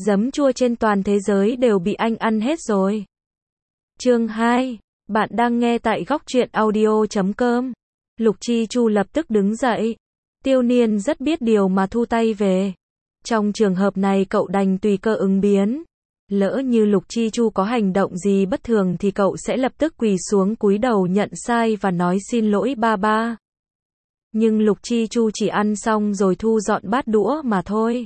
Giấm chua trên toàn thế giới đều bị anh ăn hết rồi. Chương 2. Bạn đang nghe tại góc truyện audio.com. Lục Chi Chu lập tức đứng dậy. Tiêu Niên rất biết điều mà thu tay về. Trong trường hợp này cậu đành tùy cơ ứng biến. Lỡ như Lục Chi Chu có hành động gì bất thường thì cậu sẽ lập tức quỳ xuống cúi đầu nhận sai và nói xin lỗi ba ba. Nhưng Lục Chi Chu chỉ ăn xong rồi thu dọn bát đũa mà thôi.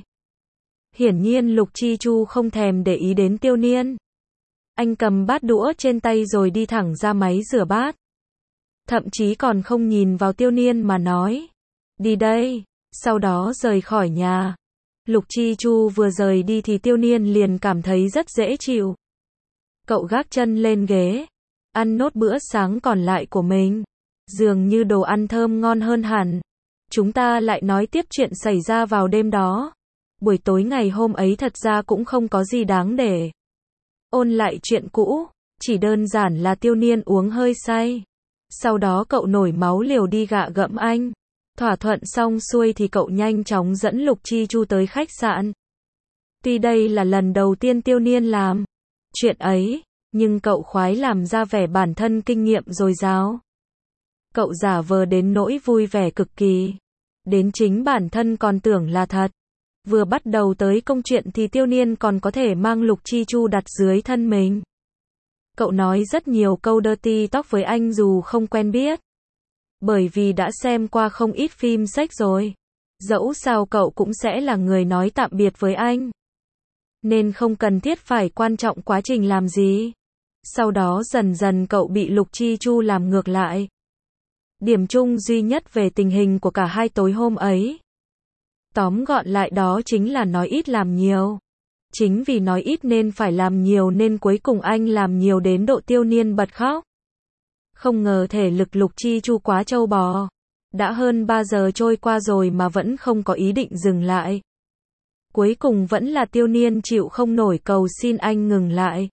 Hiển nhiên Lục Chi Chu không thèm để ý đến Tiêu Niên. Anh cầm bát đũa trên tay rồi đi thẳng ra máy rửa bát. Thậm chí còn không nhìn vào Tiêu Niên mà nói. Đi đây, sau đó rời khỏi nhà. Lục Chi Chu vừa rời đi thì Tiêu Niên liền cảm thấy rất dễ chịu. Cậu gác chân lên ghế, ăn nốt bữa sáng còn lại của mình. Dường như đồ ăn thơm ngon hơn hẳn. Chúng ta lại nói tiếp chuyện xảy ra vào đêm đó. Buổi tối ngày hôm ấy thật ra cũng không có gì đáng để ôn lại chuyện cũ, chỉ đơn giản là Tiêu Niên uống hơi say. Sau đó cậu nổi máu liều đi gạ gẫm anh. Thỏa thuận xong xuôi thì cậu nhanh chóng dẫn Lục Chi Chu tới khách sạn. Tuy đây là lần đầu tiên Tiêu Niên làm chuyện ấy, nhưng cậu khoái làm ra vẻ bản thân kinh nghiệm dồi dào. Cậu giả vờ đến nỗi vui vẻ cực kỳ. Đến chính bản thân còn tưởng là thật. Vừa bắt đầu tới công chuyện thì Tiêu Niên còn có thể mang Lục Chi Chu đặt dưới thân mình. Cậu nói rất nhiều câu dirty talk với anh dù không quen biết. Bởi vì đã xem qua không ít phim sex rồi. Dẫu sao cậu cũng sẽ là người nói tạm biệt với anh. Nên không cần thiết phải quan trọng quá trình làm gì. Sau đó dần dần cậu bị Lục Chi Chu làm ngược lại. Điểm chung duy nhất về tình hình của cả hai tối hôm ấy. Tóm gọn lại đó chính là nói ít làm nhiều. Chính vì nói ít nên phải làm nhiều nên cuối cùng anh làm nhiều đến độ Tiêu Niên bật khóc. Không ngờ thể lực Lục Chi Chu quá trâu bò. Đã hơn 3 giờ trôi qua rồi mà vẫn không có ý định dừng lại. Cuối cùng vẫn là Tiêu Niên chịu không nổi cầu xin anh ngừng lại.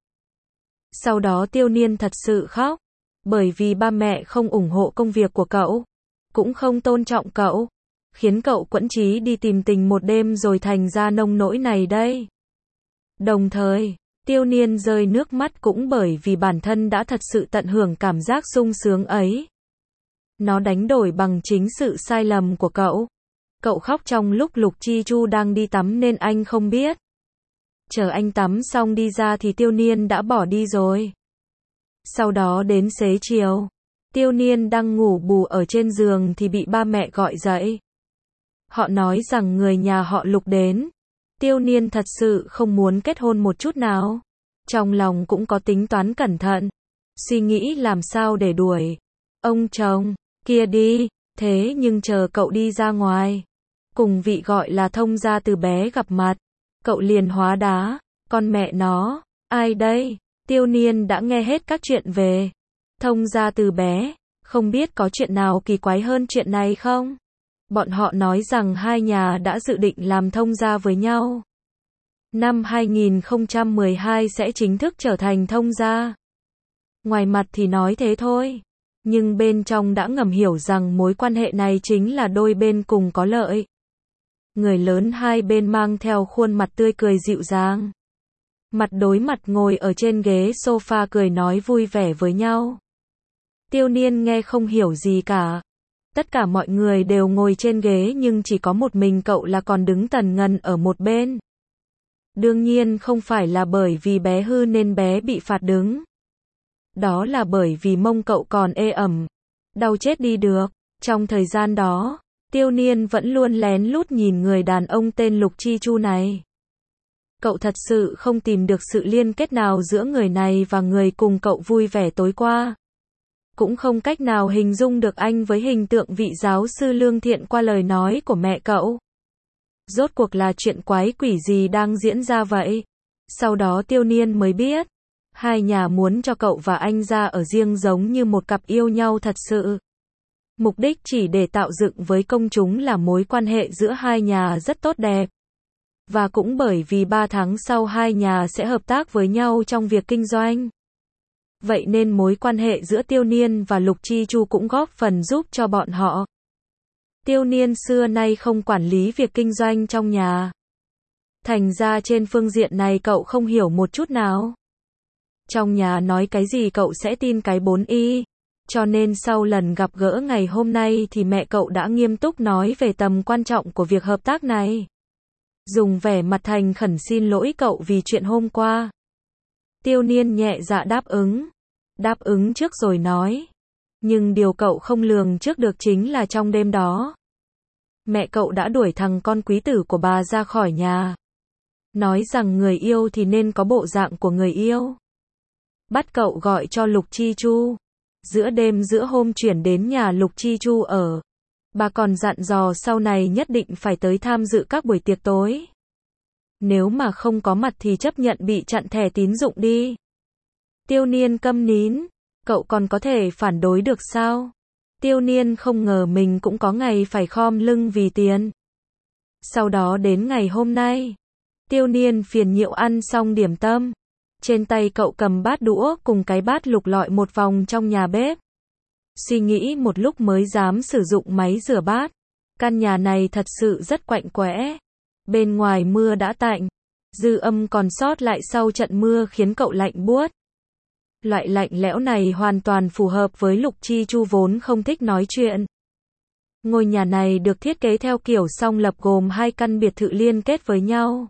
Sau đó Tiêu Niên thật sự khóc. Bởi vì ba mẹ không ủng hộ công việc của cậu. Cũng không tôn trọng cậu. Khiến cậu quẫn chí đi tìm tình một đêm rồi thành ra nông nỗi này đây. Đồng thời, Tiêu Niên rơi nước mắt cũng bởi vì bản thân đã thật sự tận hưởng cảm giác sung sướng ấy. Nó đánh đổi bằng chính sự sai lầm của cậu. Cậu khóc trong lúc Lục Chi Chu đang đi tắm nên anh không biết. Chờ anh tắm xong đi ra thì Tiêu Niên đã bỏ đi rồi. Sau đó đến xế chiều, Tiêu Niên đang ngủ bù ở trên giường thì bị ba mẹ gọi dậy. Họ nói rằng người nhà họ Lục đến. Tiêu Niên thật sự không muốn kết hôn một chút nào. Trong lòng cũng có tính toán cẩn thận. Suy nghĩ làm sao để đuổi ông chồng kia đi. Thế nhưng chờ cậu đi ra ngoài, cùng vị gọi là thông gia từ bé gặp mặt, cậu liền hóa đá. Con mẹ nó, ai đây? Tiêu Niên đã nghe hết các chuyện về thông gia từ bé. Không biết có chuyện nào kỳ quái hơn chuyện này không? Bọn họ nói rằng hai nhà đã dự định làm thông gia với nhau. Năm 2012 sẽ chính thức trở thành thông gia. Ngoài mặt thì nói thế thôi. Nhưng bên trong đã ngầm hiểu rằng mối quan hệ này chính là đôi bên cùng có lợi. Người lớn hai bên mang theo khuôn mặt tươi cười dịu dàng. Mặt đối mặt ngồi ở trên ghế sofa cười nói vui vẻ với nhau. Tiêu Niên nghe không hiểu gì cả. Tất cả mọi người đều ngồi trên ghế nhưng chỉ có một mình cậu là còn đứng tần ngần ở một bên. Đương nhiên không phải là bởi vì bé hư nên bé bị phạt đứng. Đó là bởi vì mông cậu còn ê ẩm. Đau chết đi được. Trong thời gian đó, Tiêu Niên vẫn luôn lén lút nhìn người đàn ông tên Lục Chi Chu này. Cậu thật sự không tìm được sự liên kết nào giữa người này và người cùng cậu vui vẻ tối qua. Cũng không cách nào hình dung được anh với hình tượng vị giáo sư lương thiện qua lời nói của mẹ cậu. Rốt cuộc là chuyện quái quỷ gì đang diễn ra vậy? Sau đó Tiêu Niên mới biết. Hai nhà muốn cho cậu và anh ra ở riêng giống như một cặp yêu nhau thật sự. Mục đích chỉ để tạo dựng với công chúng là mối quan hệ giữa hai nhà rất tốt đẹp. Và cũng bởi vì 3 tháng sau hai nhà sẽ hợp tác với nhau trong việc kinh doanh. Vậy nên mối quan hệ giữa Tiêu Niên và Lục Chi Chu cũng góp phần giúp cho bọn họ. Tiêu Niên xưa nay không quản lý việc kinh doanh trong nhà. Thành ra trên phương diện này cậu không hiểu một chút nào. Trong nhà nói cái gì cậu sẽ tin cái 4y. Cho nên sau lần gặp gỡ ngày hôm nay thì mẹ cậu đã nghiêm túc nói về tầm quan trọng của việc hợp tác này. Dùng vẻ mặt thành khẩn xin lỗi cậu vì chuyện hôm qua. Tiêu Niên nhẹ dạ đáp ứng. Đáp ứng trước rồi nói. Nhưng điều cậu không lường trước được chính là trong đêm đó, mẹ cậu đã đuổi thằng con quý tử của bà ra khỏi nhà. Nói rằng người yêu thì nên có bộ dạng của người yêu. Bắt cậu gọi cho Lục Chi Chu. Giữa đêm giữa hôm chuyển đến nhà Lục Chi Chu ở. Bà còn dặn dò sau này nhất định phải tới tham dự các buổi tiệc tối. Nếu mà không có mặt thì chấp nhận bị chặn thẻ tín dụng đi. Tiêu Niên câm nín. Cậu còn có thể phản đối được sao? Tiêu Niên không ngờ mình cũng có ngày phải khom lưng vì tiền. Sau đó đến ngày hôm nay, Tiêu Niên phiền nhiễu ăn xong điểm tâm. Trên tay cậu cầm bát đũa cùng cái bát lục lọi một vòng trong nhà bếp. Suy nghĩ một lúc mới dám sử dụng máy rửa bát. Căn nhà này thật sự rất quạnh quẽ. Bên ngoài mưa đã tạnh, dư âm còn sót lại sau trận mưa khiến cậu lạnh buốt. Loại lạnh lẽo này hoàn toàn phù hợp với Lục Chi Chu vốn không thích nói chuyện. Ngôi nhà này được thiết kế theo kiểu song lập gồm 2 căn biệt thự liên kết với nhau.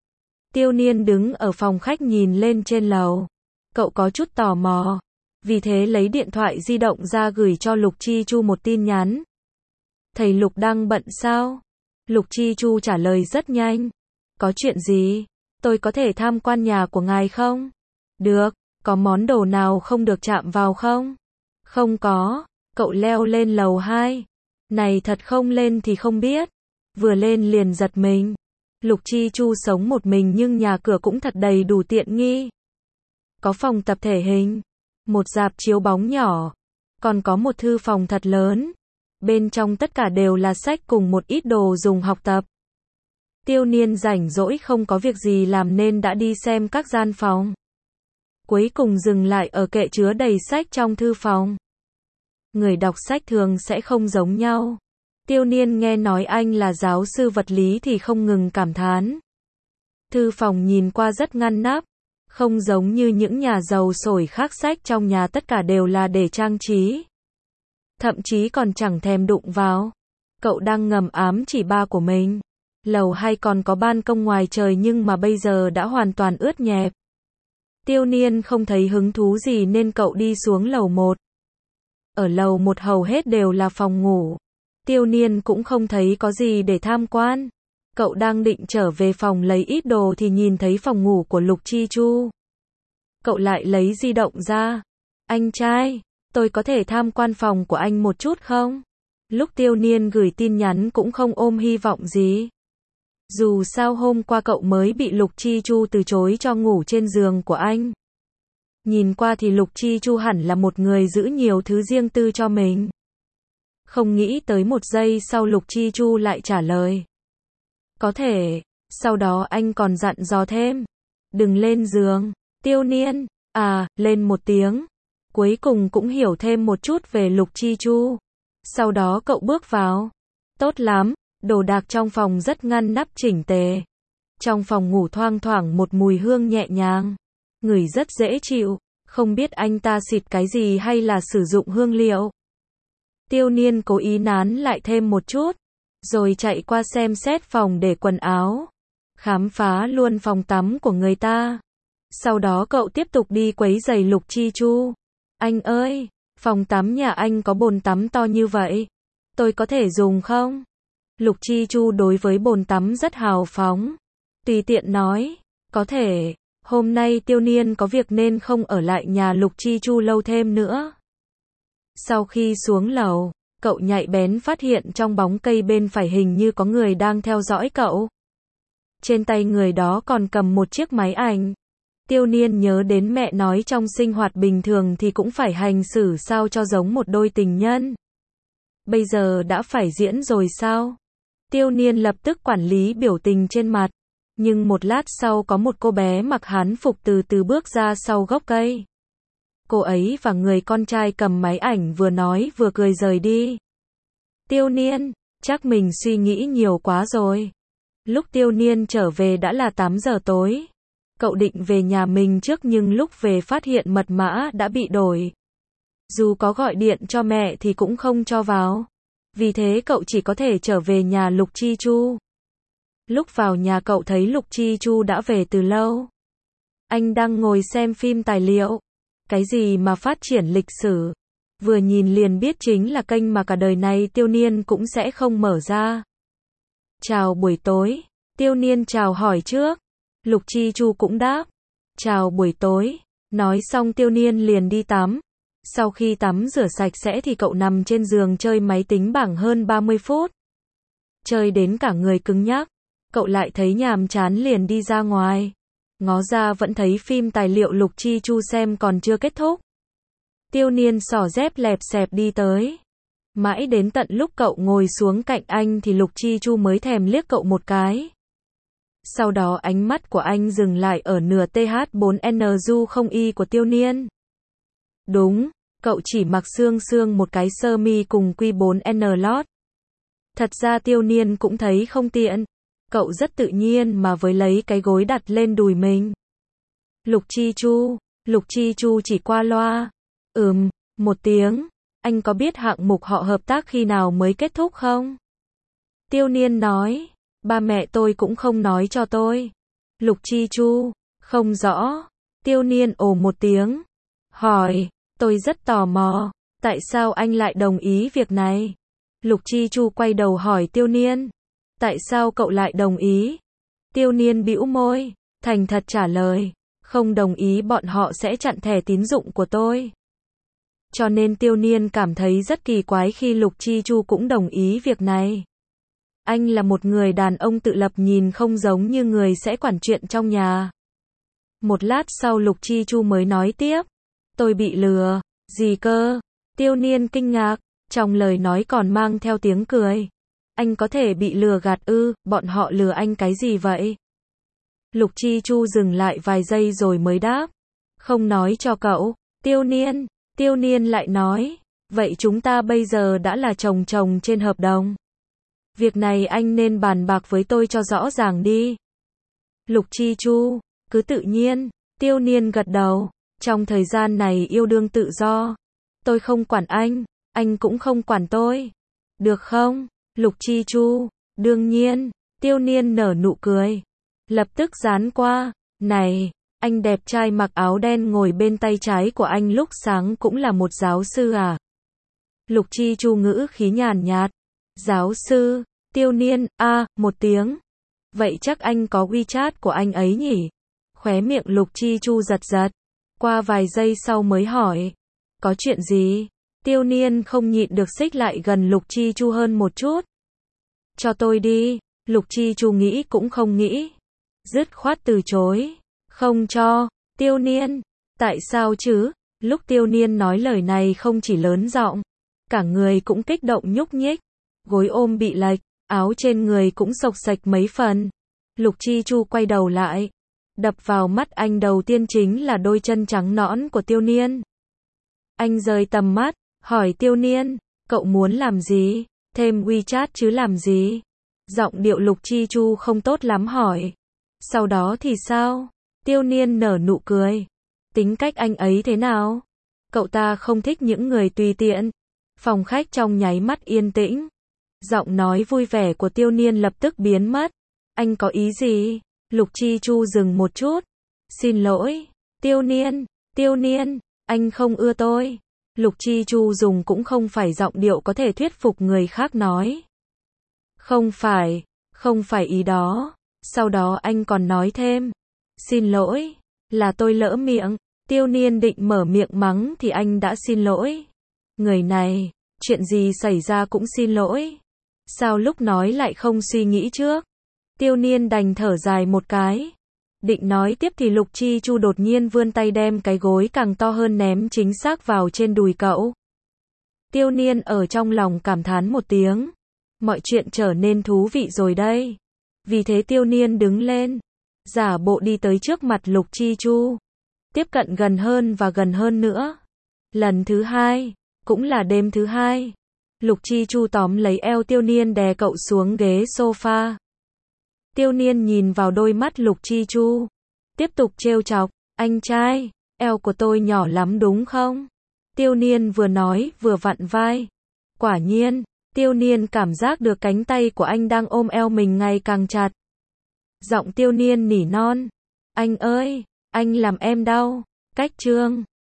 Tiêu Niên đứng ở phòng khách nhìn lên trên lầu. Cậu có chút tò mò. Vì thế lấy điện thoại di động ra gửi cho Lục Chi Chu một tin nhắn. Thầy Lục đang bận sao? Lục Chi Chu trả lời rất nhanh. Có chuyện gì? Tôi có thể tham quan nhà của ngài không? Được. Có món đồ nào không được chạm vào không? Không có. Cậu leo lên lầu 2. Này thật không lên thì không biết. Vừa lên liền giật mình. Lục Chi Chu sống một mình nhưng nhà cửa cũng thật đầy đủ tiện nghi. Có phòng tập thể hình, một rạp chiếu bóng nhỏ, còn có một thư phòng thật lớn. Bên trong tất cả đều là sách cùng một ít đồ dùng học tập. Tiêu Niên rảnh rỗi không có việc gì làm nên đã đi xem các gian phòng. Cuối cùng dừng lại ở kệ chứa đầy sách trong thư phòng. Người đọc sách thường sẽ không giống nhau. Tiêu Niên nghe nói anh là giáo sư vật lý thì không ngừng cảm thán. Thư phòng nhìn qua rất ngăn nắp, không giống như những nhà giàu sổi khác, sách trong nhà tất cả đều là để trang trí. Thậm chí còn chẳng thèm đụng vào. Cậu đang ngầm ám chỉ ba của mình. Lầu 2 còn có ban công ngoài trời nhưng mà bây giờ đã hoàn toàn ướt nhẹp. Tiêu Niên không thấy hứng thú gì nên cậu đi xuống lầu 1. Ở lầu 1 hầu hết đều là phòng ngủ. Tiêu Niên cũng không thấy có gì để tham quan. Cậu đang định trở về phòng lấy ít đồ thì nhìn thấy phòng ngủ của Lục Chi Chu. Cậu lại lấy di động ra. Anh trai, tôi có thể tham quan phòng của anh một chút không? Lúc Tiêu Niên gửi tin nhắn cũng không ôm hy vọng gì. Dù sao hôm qua cậu mới bị Lục Chi Chu từ chối cho ngủ trên giường của anh. Nhìn qua thì Lục Chi Chu hẳn là một người giữ nhiều thứ riêng tư cho mình. Không nghĩ tới một giây sau Lục Chi Chu lại trả lời. Có thể. Sau đó anh còn dặn dò thêm. Đừng lên giường. Tiêu Niên, lên một tiếng. Cuối cùng cũng hiểu thêm một chút về Lục Chi Chu. Sau đó cậu bước vào. Tốt lắm, đồ đạc trong phòng rất ngăn nắp chỉnh tề. Trong phòng ngủ thoang thoảng một mùi hương nhẹ nhàng. Ngửi rất dễ chịu. Không biết anh ta xịt cái gì hay là sử dụng hương liệu. Tiêu Niên cố ý nán lại thêm một chút. Rồi chạy qua xem xét phòng để quần áo. Khám phá luôn phòng tắm của người ta. Sau đó cậu tiếp tục đi quấy giày Lục Chi Chu. Anh ơi, phòng tắm nhà anh có bồn tắm to như vậy. Tôi có thể dùng không? Lục Chi Chu đối với bồn tắm rất hào phóng. Tùy tiện nói, có thể. Hôm nay Tiêu Niên có việc nên không ở lại nhà Lục Chi Chu lâu thêm nữa. Sau khi xuống lầu, cậu nhạy bén phát hiện trong bóng cây bên phải hình như có người đang theo dõi cậu. Trên tay người đó còn cầm một chiếc máy ảnh. Tiêu Niên nhớ đến mẹ nói trong sinh hoạt bình thường thì cũng phải hành xử sao cho giống một đôi tình nhân. Bây giờ đã phải diễn rồi sao? Tiêu Niên lập tức quản lý biểu tình trên mặt. Nhưng một lát sau có một cô bé mặc hán phục từ từ bước ra sau gốc cây. Cô ấy và người con trai cầm máy ảnh vừa nói vừa cười rời đi. Tiêu Niên, chắc mình suy nghĩ nhiều quá rồi. Lúc Tiêu Niên trở về đã là 8 giờ tối. Cậu định về nhà mình trước nhưng lúc về phát hiện mật mã đã bị đổi. Dù có gọi điện cho mẹ thì cũng không cho vào. Vì thế cậu chỉ có thể trở về nhà Lục Chi Chu. Lúc vào nhà cậu thấy Lục Chi Chu đã về từ lâu. Anh đang ngồi xem phim tài liệu. Cái gì mà phát triển lịch sử. Vừa nhìn liền biết chính là kênh mà cả đời này Tiêu Niên cũng sẽ không mở ra. Chào buổi tối. Tiêu Niên chào hỏi trước. Lục Chi Chu cũng đáp. Chào buổi tối. Nói xong Tiêu Niên liền đi tắm. Sau khi tắm rửa sạch sẽ thì cậu nằm trên giường chơi máy tính bảng hơn 30 phút. Chơi đến cả người cứng nhắc. Cậu lại thấy nhàm chán liền đi ra ngoài. Ngó ra vẫn thấy phim tài liệu Lục Chi Chu xem còn chưa kết thúc. Tiêu Niên xỏ dép lẹp xẹp đi tới. Mãi đến tận lúc cậu ngồi xuống cạnh anh thì Lục Chi Chu mới thèm liếc cậu một cái. Sau đó ánh mắt của anh dừng lại ở nửa TH4N du không y của Tiêu Niên. Đúng, cậu chỉ mặc xương xương một cái sơ mi cùng Q4N lót. Thật ra Tiêu Niên cũng thấy không tiện. Cậu rất tự nhiên mà với lấy cái gối đặt lên đùi mình. Lục Chi Chu chỉ qua loa. Một tiếng. Anh có biết hạng mục họ hợp tác khi nào mới kết thúc không? Tiêu Niên nói. Ba mẹ tôi cũng không nói cho tôi. Lục Chi Chu. Không rõ. Tiêu Niên ồ một tiếng. Hỏi. Tôi rất tò mò. Tại sao anh lại đồng ý việc này? Lục Chi Chu quay đầu hỏi Tiêu Niên. Tại sao cậu lại đồng ý? Tiêu Niên bĩu môi. Thành thật trả lời. Không đồng ý bọn họ sẽ chặn thẻ tín dụng của tôi. Cho nên Tiêu Niên cảm thấy rất kỳ quái khi Lục Chi Chu cũng đồng ý việc này. Anh là một người đàn ông tự lập nhìn không giống như người sẽ quản chuyện trong nhà. Một lát sau Lục Chi Chu mới nói tiếp. Tôi bị lừa. Gì cơ? Tiêu Niên kinh ngạc. Trong lời nói còn mang theo tiếng cười. Anh có thể bị lừa gạt ư? Bọn họ lừa anh cái gì vậy? Lục Chi Chu dừng lại vài giây rồi mới đáp. Không nói cho cậu. Tiêu Niên lại nói. Vậy chúng ta bây giờ đã là chồng chồng trên hợp đồng. Việc này anh nên bàn bạc với tôi cho rõ ràng đi. Lục Chi Chu. Cứ tự nhiên. Tiêu Niên gật đầu. Trong thời gian này yêu đương tự do. Tôi không quản anh cũng không quản tôi. Được không? Lục Chi Chu. Đương nhiên. Tiêu Niên nở nụ cười. Lập tức dán qua. Này, anh đẹp trai mặc áo đen ngồi bên tay trái của anh lúc sáng cũng là một giáo sư à? Lục Chi Chu ngữ khí nhàn nhạt. Giáo sư. Tiêu Niên, một tiếng. Vậy chắc anh có WeChat của anh ấy nhỉ? Khóe miệng Lục Chi Chu giật giật. Qua vài giây sau mới hỏi. Có chuyện gì? Tiêu Niên không nhịn được xích lại gần Lục Chi Chu hơn một chút. Cho tôi đi. Lục Chi Chu nghĩ cũng không nghĩ. Dứt khoát từ chối. Không cho. Tiêu Niên. Tại sao chứ? Lúc Tiêu Niên nói lời này không chỉ lớn giọng. Cả người cũng kích động nhúc nhích. Gối ôm bị lệch. Áo trên người cũng xộc xệch mấy phần. Lục Chi Chu quay đầu lại. Đập vào mắt anh đầu tiên chính là đôi chân trắng nõn của Tiêu Niên. Anh rời tầm mắt. Hỏi Tiêu Niên. Cậu muốn làm gì? Thêm WeChat chứ làm gì? Giọng điệu Lục Chi Chu không tốt lắm hỏi. Sau đó thì sao? Tiêu Niên nở nụ cười. Tính cách anh ấy thế nào? Cậu ta không thích những người tùy tiện. Phòng khách trong nháy mắt yên tĩnh. Giọng nói vui vẻ của Tiêu Niên lập tức biến mất. Anh có ý gì? Lục Chi Chu dừng một chút. Xin lỗi. Tiêu Niên, anh không ưa tôi. Lục Chi Chu dùng cũng không phải giọng điệu có thể thuyết phục người khác nói. Không phải ý đó. Sau đó anh còn nói thêm. Xin lỗi, là tôi lỡ miệng. Tiêu Niên định mở miệng mắng thì anh đã xin lỗi. Người này, chuyện gì xảy ra cũng xin lỗi. Sao lúc nói lại không suy nghĩ trước? Tiêu Niên đành thở dài một cái. Định nói tiếp thì Lục Chi Chu đột nhiên vươn tay đem cái gối càng to hơn ném chính xác vào trên đùi cậu. Tiêu Niên ở trong lòng cảm thán một tiếng. Mọi chuyện trở nên thú vị rồi đây. Vì thế Tiêu Niên đứng lên. Giả bộ đi tới trước mặt Lục Chi Chu. Tiếp cận gần hơn và gần hơn nữa. Lần thứ hai. Cũng là đêm thứ hai. Lục Chi Chu tóm lấy eo Tiêu Niên đè cậu xuống ghế sofa. Tiêu Niên nhìn vào đôi mắt Lục Chi Chu. Tiếp tục trêu chọc, anh trai, eo của tôi nhỏ lắm đúng không? Tiêu Niên vừa nói vừa vặn vai. Quả nhiên, Tiêu Niên cảm giác được cánh tay của anh đang ôm eo mình ngày càng chặt. Giọng Tiêu Niên nỉ non. Anh ơi, anh làm em đau. Cách chương